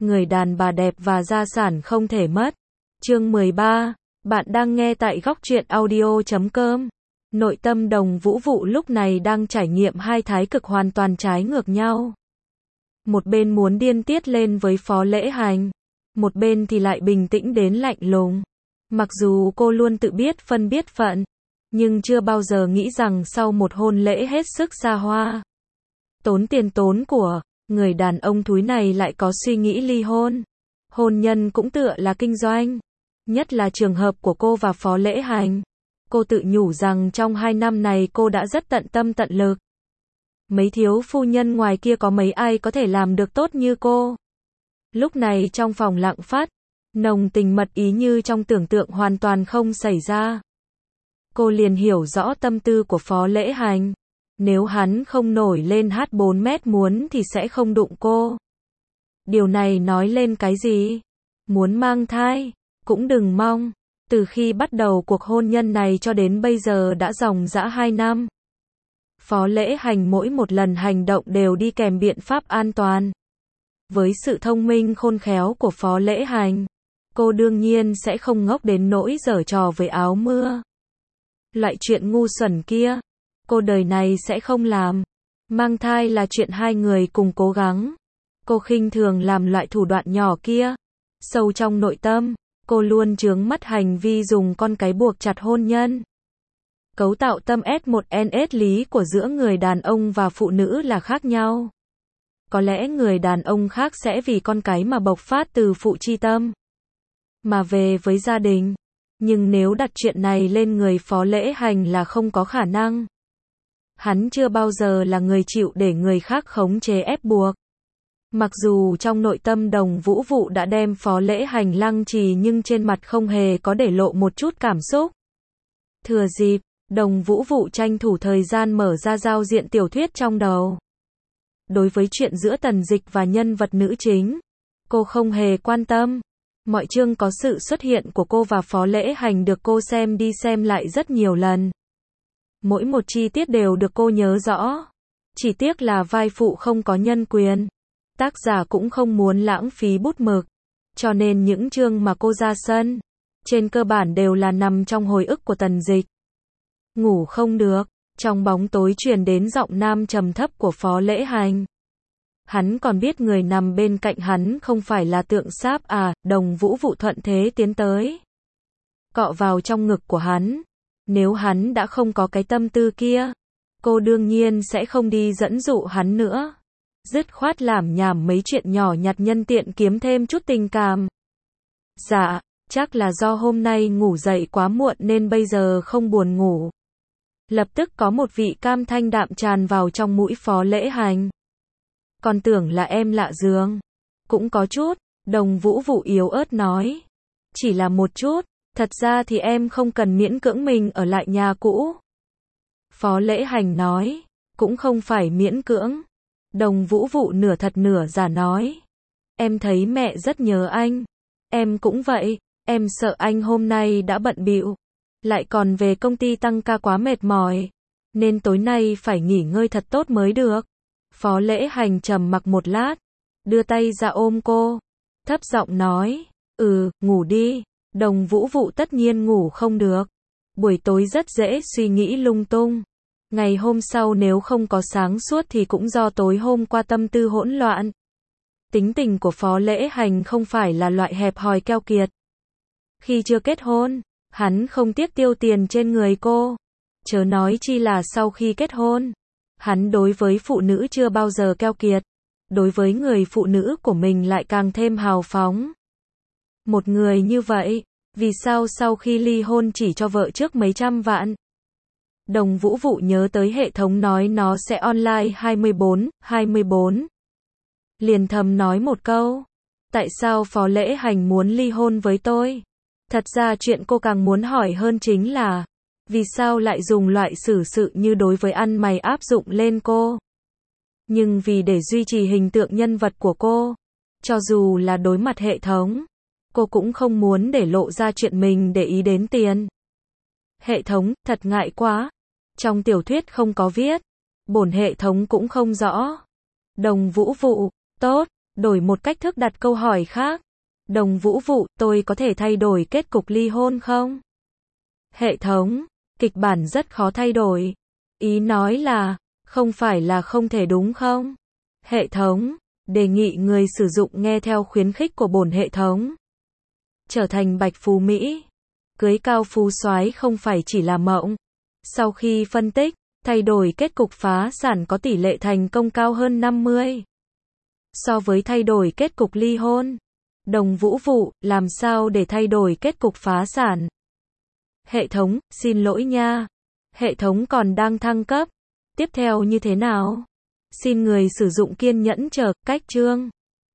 người đàn bà đẹp và gia sản không thể mất. Chương 13, bạn đang nghe tại góc truyện audio.com. Nội tâm Đồng Vũ Vụ lúc này đang trải nghiệm hai thái cực hoàn toàn trái ngược nhau. Một bên muốn điên tiết lên với Phó Lễ Hành, một bên thì lại bình tĩnh đến lạnh lùng. Mặc dù cô luôn tự biết phân biết phận, nhưng chưa bao giờ nghĩ rằng sau một hôn lễ hết sức xa hoa, tốn tiền tốn của, người đàn ông thúi này lại có suy nghĩ ly hôn. Hôn nhân cũng tựa là kinh doanh. Nhất là trường hợp của cô và Phó Lễ Hành. Cô tự nhủ rằng trong 2 năm này cô đã rất tận tâm tận lực. Mấy thiếu phu nhân ngoài kia có mấy ai có thể làm được tốt như cô. Lúc này trong phòng lặng phát, nồng tình mật ý như trong tưởng tượng hoàn toàn không xảy ra. Cô liền hiểu rõ tâm tư của Phó Lễ Hành. Nếu hắn không nổi lên H4 mét muốn thì sẽ không đụng cô. Điều này nói lên cái gì? Muốn mang thai, cũng đừng mong. Từ khi bắt đầu cuộc hôn nhân này cho đến bây giờ đã dòng dã 2 năm. Phó Lễ Hành mỗi một lần hành động đều đi kèm biện pháp an toàn. Với sự thông minh khôn khéo của Phó Lễ Hành, cô đương nhiên sẽ không ngốc đến nỗi giở trò với áo mưa. Loại chuyện ngu xuẩn kia, cô đời này sẽ không làm. Mang thai là chuyện hai người cùng cố gắng. Cô khinh thường làm loại thủ đoạn nhỏ kia. Sâu trong nội tâm, cô luôn chướng mắt hành vi dùng con cái buộc chặt hôn nhân. Cấu tạo tâm S1NS lý của giữa người đàn ông và phụ nữ là khác nhau. Có lẽ người đàn ông khác sẽ vì con cái mà bộc phát từ phụ chi tâm, mà về với gia đình. Nhưng nếu đặt chuyện này lên người Phó Lễ Hành là không có khả năng. Hắn chưa bao giờ là người chịu để người khác khống chế ép buộc. Mặc dù trong nội tâm Đồng Vũ Vụ đã đem Phó Lễ Hành lăng trì nhưng trên mặt không hề có để lộ một chút cảm xúc. Thừa dịp, Đồng Vũ Vụ tranh thủ thời gian mở ra giao diện tiểu thuyết trong đầu. Đối với chuyện giữa Tần Dịch và nhân vật nữ chính, cô không hề quan tâm. Mọi chương có sự xuất hiện của cô và Phó Lễ Hành được cô xem đi xem lại rất nhiều lần. Mỗi một chi tiết đều được cô nhớ rõ. Chỉ tiếc là vai phụ không có nhân quyền. Tác giả cũng không muốn lãng phí bút mực. Cho nên những chương mà cô ra sân, trên cơ bản đều là nằm trong hồi ức của Tần Dịch. Ngủ không được, trong bóng tối truyền đến giọng nam trầm thấp của Phó Lễ Hành. Hắn còn biết người nằm bên cạnh hắn không phải là tượng sáp à, Đồng Vũ Vụ thuận thế tiến tới. Cọ vào trong ngực của hắn. Nếu hắn đã không có cái tâm tư kia, cô đương nhiên sẽ không đi dẫn dụ hắn nữa. Dứt khoát làm nhảm mấy chuyện nhỏ nhặt nhân tiện kiếm thêm chút tình cảm. Dạ, chắc là do hôm nay ngủ dậy quá muộn nên bây giờ không buồn ngủ. Lập tức có một vị cam thanh đạm tràn vào trong mũi Phó Lễ Hành. Còn tưởng là em lạ giường. Cũng có chút, Đồng Vũ Vụ yếu ớt nói. Chỉ là một chút, thật ra thì em không cần miễn cưỡng mình ở lại nhà cũ. Phó Lễ Hành nói, cũng không phải miễn cưỡng. Đồng Vũ Vụ nửa thật nửa giả nói. Em thấy mẹ rất nhớ anh. Em cũng vậy, em sợ anh hôm nay đã bận bịu, lại còn về công ty tăng ca quá mệt mỏi, nên tối nay phải nghỉ ngơi thật tốt mới được. Phó Lễ Hành trầm mặc một lát, đưa tay ra ôm cô, thấp giọng nói, ngủ đi. Đồng Vũ Vụ tất nhiên ngủ không được. Buổi tối rất dễ suy nghĩ lung tung. Ngày hôm sau nếu không có sáng suốt thì cũng do tối hôm qua tâm tư hỗn loạn. Tính tình của Phó Lễ Hành không phải là loại hẹp hòi keo kiệt. Khi chưa kết hôn, hắn không tiếc tiêu tiền trên người cô. Chớ nói chi là sau khi kết hôn. Hắn đối với phụ nữ chưa bao giờ keo kiệt. Đối với người phụ nữ của mình lại càng thêm hào phóng. Một người như vậy, vì sao sau khi ly hôn chỉ cho vợ trước mấy trăm vạn? Đồng Vũ Vụ nhớ tới hệ thống nói nó sẽ online 24/24. Liền thầm nói một câu. Tại sao Phó Lễ Hành muốn ly hôn với tôi? Thật ra chuyện cô càng muốn hỏi hơn chính là, vì sao lại dùng loại xử sự như đối với ăn mày áp dụng lên cô? Nhưng vì để duy trì hình tượng nhân vật của cô, cho dù là đối mặt hệ thống, cô cũng không muốn để lộ ra chuyện mình để ý đến tiền. Hệ thống, thật ngại quá. Trong tiểu thuyết không có viết. Bổn hệ thống cũng không rõ. Đồng Vũ Vụ, tốt, Đổi một cách thức đặt câu hỏi khác. Đồng Vũ Vụ, tôi có thể thay đổi kết cục ly hôn không? Hệ thống, kịch bản rất khó thay đổi. Ý nói là, không phải là không thể đúng không? Hệ thống, đề nghị người sử dụng nghe theo khuyến khích của bổn hệ thống. Trở thành bạch phú Mỹ. Cưới cao phú soái không phải chỉ là mộng. Sau khi phân tích, thay đổi kết cục phá sản có tỷ lệ thành công cao hơn 50. So với thay đổi kết cục ly hôn. Đồng Vũ Vụ, làm sao để thay đổi kết cục phá sản? Hệ thống, xin lỗi nha. Hệ thống còn đang thăng cấp. Tiếp theo như thế nào? Xin người sử dụng kiên nhẫn chờ, cách chương.